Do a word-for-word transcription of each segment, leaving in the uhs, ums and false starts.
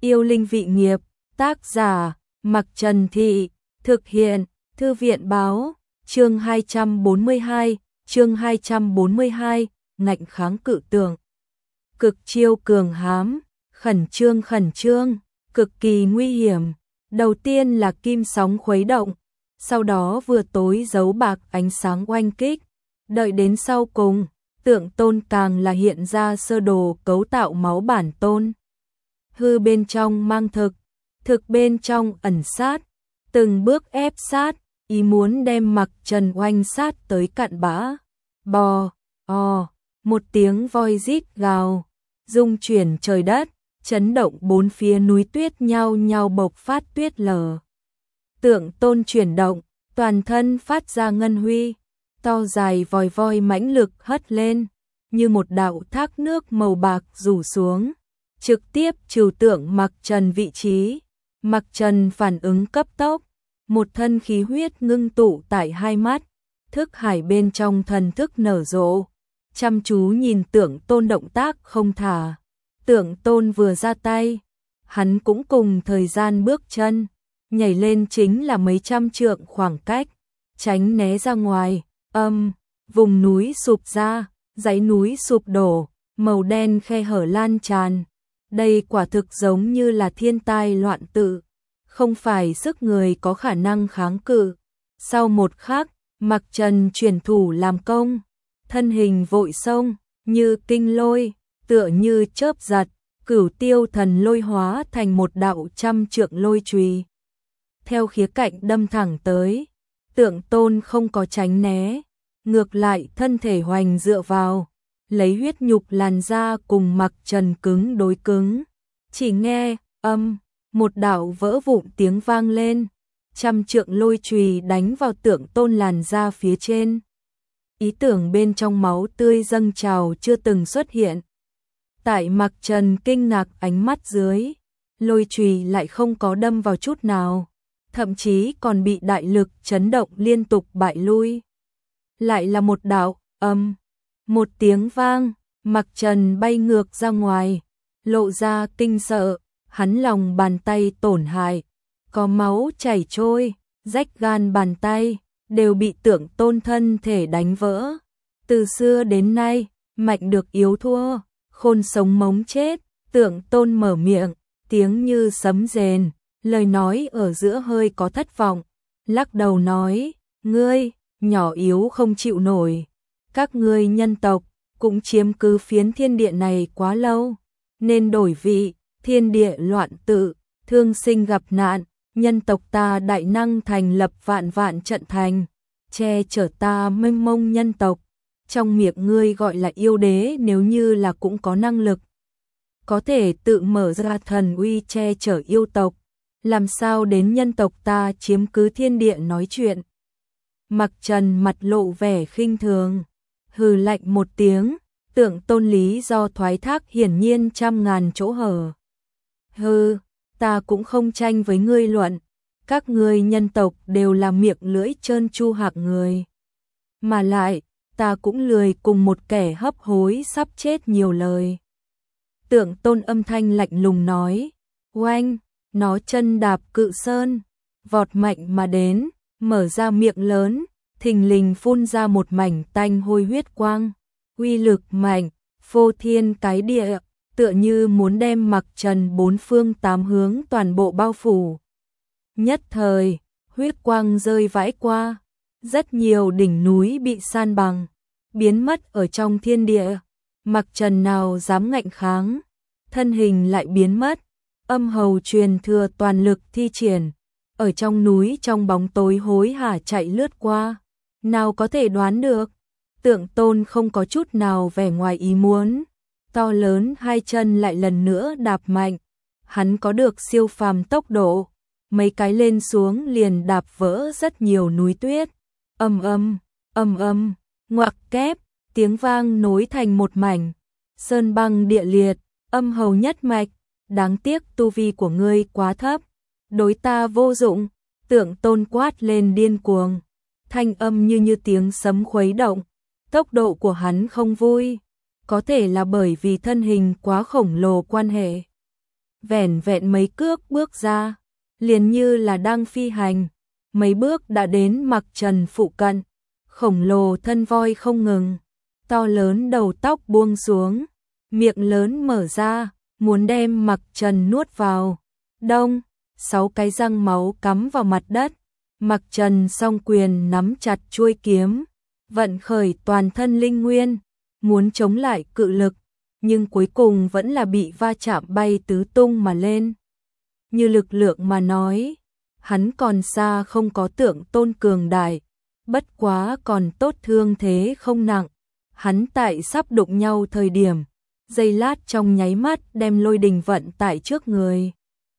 Yêu linh vị nghiệp, tác giả, Mặc Trần Thị, thực hiện, Thư viện báo, chương hai trăm bốn mươi hai, chương hai trăm bốn mươi hai, ngạnh kháng cự tượng. Cực chiêu cường hám, khẩn trương khẩn trương, cực kỳ nguy hiểm. Đầu tiên là kim sóng khuấy động, sau đó vừa tối giấu bạc ánh sáng oanh kích. Đợi đến sau cùng, tượng tôn càng là hiện ra sơ đồ cấu tạo máu bản tôn. Hư bên trong mang thực, thực bên trong ẩn sát, từng bước ép sát, ý muốn đem Mặc Trần oanh sát tới cặn bã. Bò, ò, một tiếng voi rít gào, rung chuyển trời đất, chấn động bốn phía núi tuyết nhao nhao bộc phát tuyết lở. Tượng tôn chuyển động, toàn thân phát ra ngân huy, to dài vòi voi mãnh lực hất lên, như một đạo thác nước màu bạc rủ xuống, trực tiếp trừ tượng Mặc Trần vị trí. Mặc Trần phản ứng cấp tốc, một thân khí huyết ngưng tụ tại hai mắt, thức hải bên trong thần thức nở rộ, chăm chú nhìn tượng tôn động tác không thả. Tượng tôn vừa ra tay, hắn cũng cùng thời gian bước chân, nhảy lên chính là mấy trăm trượng khoảng cách, tránh né ra ngoài, âm, vùng núi sụp ra, dãy núi sụp đổ, màu đen khe hở lan tràn. Đây quả thực giống như là thiên tai loạn tự, không phải sức người có khả năng kháng cự. Sau một khắc, Mặc Trần chuyển thủ làm công, thân hình vội xông, như kinh lôi, tựa như chớp giật, cửu tiêu thần lôi hóa thành một đạo trăm trượng lôi chùy. Theo khía cạnh đâm thẳng tới, tượng tôn không có tránh né, ngược lại thân thể hoành dựa vào, lấy huyết nhục làn da cùng Mặc Trần cứng đối cứng. Chỉ nghe, âm, một đạo vỡ vụn tiếng vang lên, trăm trượng lôi chùy đánh vào tượng tôn làn da phía trên. Ý tưởng bên trong máu tươi dâng trào chưa từng xuất hiện. Tại Mặc Trần kinh ngạc ánh mắt dưới, lôi chùy lại không có đâm vào chút nào, thậm chí còn bị đại lực chấn động liên tục bại lui. Lại là một đạo, âm, một tiếng vang, Mặc Trần bay ngược ra ngoài, lộ ra kinh sợ, hắn lòng bàn tay tổn hại, có máu chảy trôi, rách gan bàn tay, đều bị tượng tôn thân thể đánh vỡ. Từ xưa đến nay, mạnh được yếu thua, khôn sống mống chết, tượng tôn mở miệng, tiếng như sấm rền, lời nói ở giữa hơi có thất vọng, lắc đầu nói, ngươi, nhỏ yếu không chịu nổi, các ngươi nhân tộc, cũng chiếm cứ phiến thiên địa này quá lâu, nên đổi vị, thiên địa loạn tự, thương sinh gặp nạn, nhân tộc ta đại năng thành lập vạn vạn trận thành, che chở ta mênh mông nhân tộc. Trong miệng ngươi gọi là yêu đế, nếu như là cũng có năng lực, có thể tự mở ra thần uy che chở yêu tộc, làm sao đến nhân tộc ta chiếm cứ thiên địa nói chuyện. Mặc Trần mặt lộ vẻ khinh thường, hừ lạnh một tiếng, tượng tôn lý do thoái thác hiển nhiên trăm ngàn chỗ hở. Hừ, ta cũng không tranh với ngươi luận, các ngươi nhân tộc đều là miệng lưỡi trơn tru hạng người. Mà lại, ta cũng lười cùng một kẻ hấp hối sắp chết nhiều lời. Tượng tôn âm thanh lạnh lùng nói, oanh, nó chân đạp cự sơn, vọt mạnh mà đến, mở ra miệng lớn, thình lình phun ra một mảnh tanh hôi huyết quang, uy lực mạnh, phô thiên cái địa, tựa như muốn đem Mặc Trần bốn phương tám hướng toàn bộ bao phủ. Nhất thời, huyết quang rơi vãi qua, rất nhiều đỉnh núi bị san bằng, biến mất ở trong thiên địa. Mặc Trần nào dám ngạnh kháng, thân hình lại biến mất, âm hầu truyền thừa toàn lực thi triển, ở trong núi trong bóng tối hối hả chạy lướt qua, nào có thể đoán được, tượng tôn không có chút nào vẻ ngoài ý muốn, to lớn hai chân lại lần nữa đạp mạnh, hắn có được siêu phàm tốc độ, mấy cái lên xuống liền đạp vỡ rất nhiều núi tuyết, âm âm, âm âm, ngoặc kép, tiếng vang nối thành một mảnh, sơn băng địa liệt, âm hầu nhất mạch, đáng tiếc tu vi của ngươi quá thấp, đối ta vô dụng, tượng tôn quát lên điên cuồng, thanh âm như như tiếng sấm khuấy động, tốc độ của hắn không vui, có thể là bởi vì thân hình quá khổng lồ quan hệ. vẻn vẹn mấy cước bước ra, liền như là đang phi hành, mấy bước đã đến Mặc Trần phụ cận, khổng lồ thân voi không ngừng, to lớn đầu tóc buông xuống, miệng lớn mở ra, muốn đem Mặc Trần nuốt vào. Đông, sáu cái răng máu cắm vào mặt đất, Mặc Trần song quyền nắm chặt chuôi kiếm, vận khởi toàn thân linh nguyên, muốn chống lại cự lực, nhưng cuối cùng vẫn là bị va chạm bay tứ tung mà lên. Như lực lượng mà nói, hắn còn xa không có Tượng Tôn cường đại, bất quá còn tốt thương thế không nặng. Hắn tại sắp đụng nhau thời điểm, giây lát trong nháy mắt đem lôi đình vận tại trước người,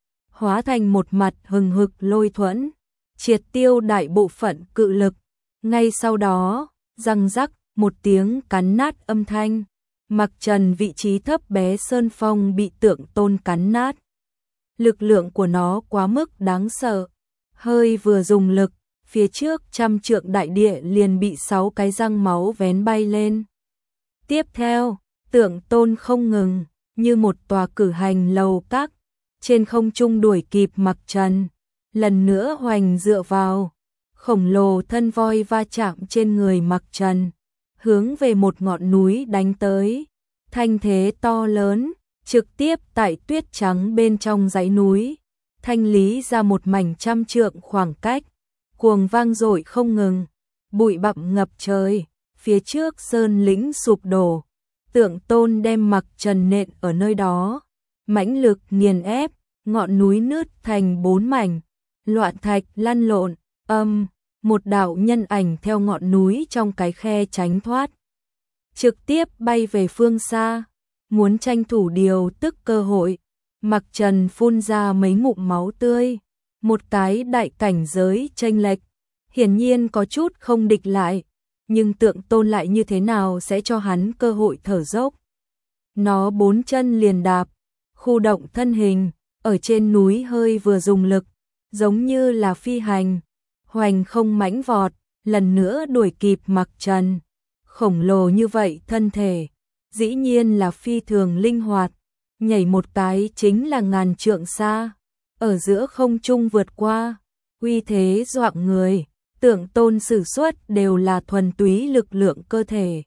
hóa thành một mặt hừng hực lôi thuẫn, triệt tiêu đại bộ phận cự lực. Ngay sau đó, răng rắc, một tiếng cắn nát âm thanh, Mặc Trần vị trí thấp bé sơn phong bị Tượng Tôn cắn nát. Lực lượng của nó quá mức đáng sợ, hơi vừa dùng lực, phía trước trăm trượng đại địa liền bị sáu cái răng máu vén bay lên. Tiếp theo, Tượng Tôn không ngừng, như một tòa cử hành lầu các, trên không trung đuổi kịp Mặc Trần, lần nữa hoành dựa vào, khổng lồ thân voi va chạm trên người Mặc Trần, hướng về một ngọn núi đánh tới, thanh thế to lớn, trực tiếp tại tuyết trắng bên trong dãy núi, thanh lý ra một mảnh trăm trượng khoảng cách, cuồng vang dội không ngừng, bụi bặm ngập trời, phía trước sơn lĩnh sụp đổ, Tượng Tôn đem Mặc Trần nện ở nơi đó, mãnh lực nghiền ép, ngọn núi nứt thành bốn mảnh, loạn thạch lăn lộn, âm, một đạo nhân ảnh theo ngọn núi trong cái khe tránh thoát, trực tiếp bay về phương xa, muốn tranh thủ điều tức cơ hội. Mặc Trần phun ra mấy ngụm máu tươi, một cái đại cảnh giới chênh lệch, hiển nhiên có chút không địch lại, nhưng Tượng Tôn lại như thế nào sẽ cho hắn cơ hội thở dốc. Nó bốn chân liền đạp, khu động thân hình, ở trên núi hơi vừa dùng lực, giống như là phi hành, hoành không mãnh vọt, lần nữa đuổi kịp Mặc Trần. Khổng lồ như vậy thân thể, dĩ nhiên là phi thường linh hoạt, nhảy một cái chính là ngàn trượng xa, ở giữa không trung vượt qua, uy thế doạng người. Tượng Tôn sử xuất đều là thuần túy lực lượng cơ thể,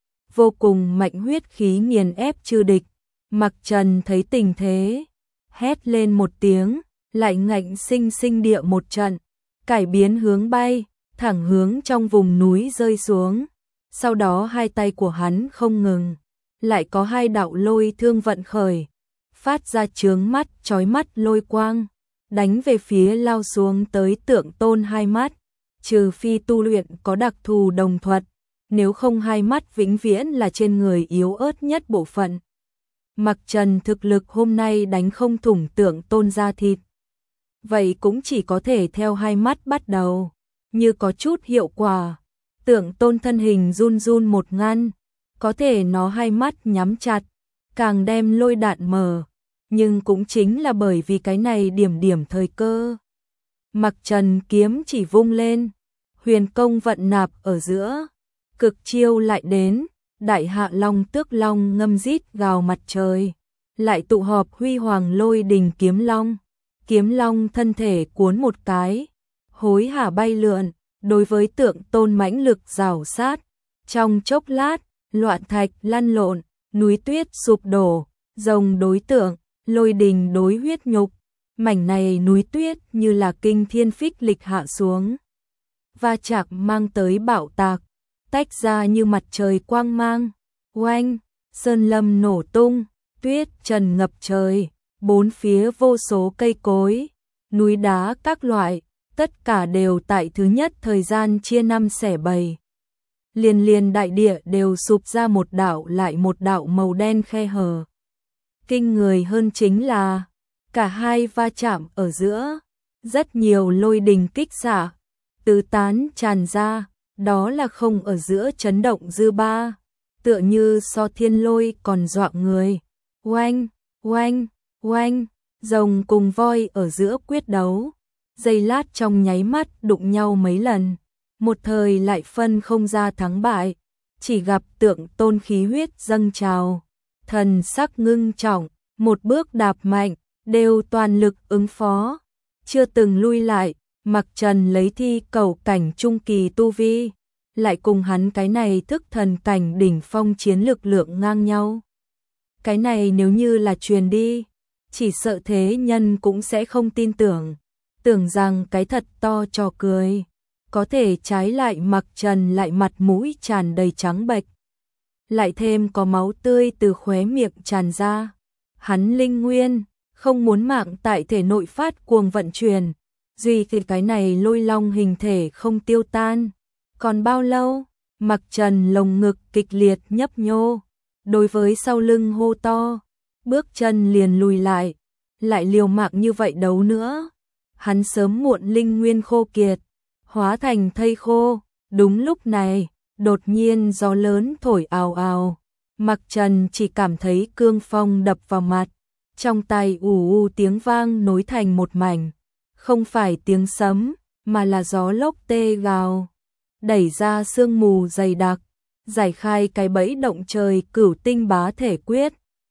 vô cùng mạnh huyết khí nghiền ép chư địch. Mặc Trần thấy tình thế, hét lên một tiếng, lại ngạnh sinh sinh địa một trận, cải biến hướng bay, thẳng hướng trong vùng núi rơi xuống. Sau đó hai tay của hắn không ngừng, lại có hai đạo lôi thương vận khởi, phát ra chướng mắt chói mắt lôi quang, đánh về phía lao xuống tới Tượng Tôn hai mắt. Trừ phi tu luyện có đặc thù đồng thuật, nếu không hai mắt vĩnh viễn là trên người yếu ớt nhất bộ phận. Mặc Trần thực lực hôm nay đánh không thủng Tượng Tôn da thịt, vậy cũng chỉ có thể theo hai mắt bắt đầu, như có chút hiệu quả. Tượng Tôn thân hình run run một ngăn, có thể nó hai mắt nhắm chặt, càng đem lôi đạn mở, nhưng cũng chính là bởi vì cái này điểm điểm thời cơ. Mặc Trần kiếm chỉ vung lên, huyền công vận nạp ở giữa, cực chiêu lại đến, đại hạ long tước long ngâm rít gào mặt trời, lại tụ họp huy hoàng lôi đình kiếm long, kiếm long thân thể cuốn một cái, hối hả bay lượn, đối với Tượng Tôn mãnh lực rào sát, trong chốc lát, loạn thạch lăn lộn, núi tuyết sụp đổ, rồng đối tượng, lôi đình đối huyết nhục. Mảnh này núi tuyết như là kinh thiên phích lịch hạ xuống, va chạm mang tới bạo tạc, tách ra như mặt trời quang mang, oanh, sơn lâm nổ tung, tuyết trần ngập trời, bốn phía vô số cây cối, núi đá các loại, tất cả đều tại thứ nhất thời gian chia năm xẻ bảy. Liền liền đại địa đều sụp ra một đạo lại một đạo màu đen khe hở. Kinh người hơn chính là cả hai va chạm ở giữa, rất nhiều lôi đình kích xạ, tứ tán tràn ra, đó là không ở giữa chấn động dư ba, tựa như so thiên lôi còn dọa người. Oanh, oanh, oanh, rồng cùng voi ở giữa quyết đấu, giây lát trong nháy mắt đụng nhau mấy lần, một thời lại phân không ra thắng bại, chỉ gặp Tượng Tôn khí huyết dâng trào, thần sắc ngưng trọng, một bước đạp mạnh, đều toàn lực ứng phó, chưa từng lui lại. Mặc Trần lấy thi cầu cảnh trung kỳ tu vi, lại cùng hắn cái này thức thần cảnh đỉnh phong chiến lực lượng ngang nhau. Cái này nếu như là truyền đi, chỉ sợ thế nhân cũng sẽ không tin tưởng, tưởng rằng cái thật to trò cười. Có thể trái lại Mặc Trần lại mặt mũi tràn đầy trắng bệch, lại thêm có máu tươi từ khóe miệng tràn ra. Hắn linh nguyên không muốn mạng tại thể nội phát cuồng vận chuyển, duy thì cái này lôi long hình thể không tiêu tan. Còn bao lâu? Mặc Trần lồng ngực kịch liệt nhấp nhô, đối với sau lưng hô to, bước chân liền lùi lại, lại liều mạng như vậy đấu nữa. Hắn sớm muộn linh nguyên khô kiệt, hóa thành thây khô. Đúng lúc này, đột nhiên gió lớn thổi ào ào, Mặc Trần chỉ cảm thấy cương phong đập vào mặt, trong tay ù ù tiếng vang nối thành một mảnh, không phải tiếng sấm, mà là gió lốc tê gào, đẩy ra sương mù dày đặc, giải khai cái bẫy động trời cửu tinh bá thể quyết,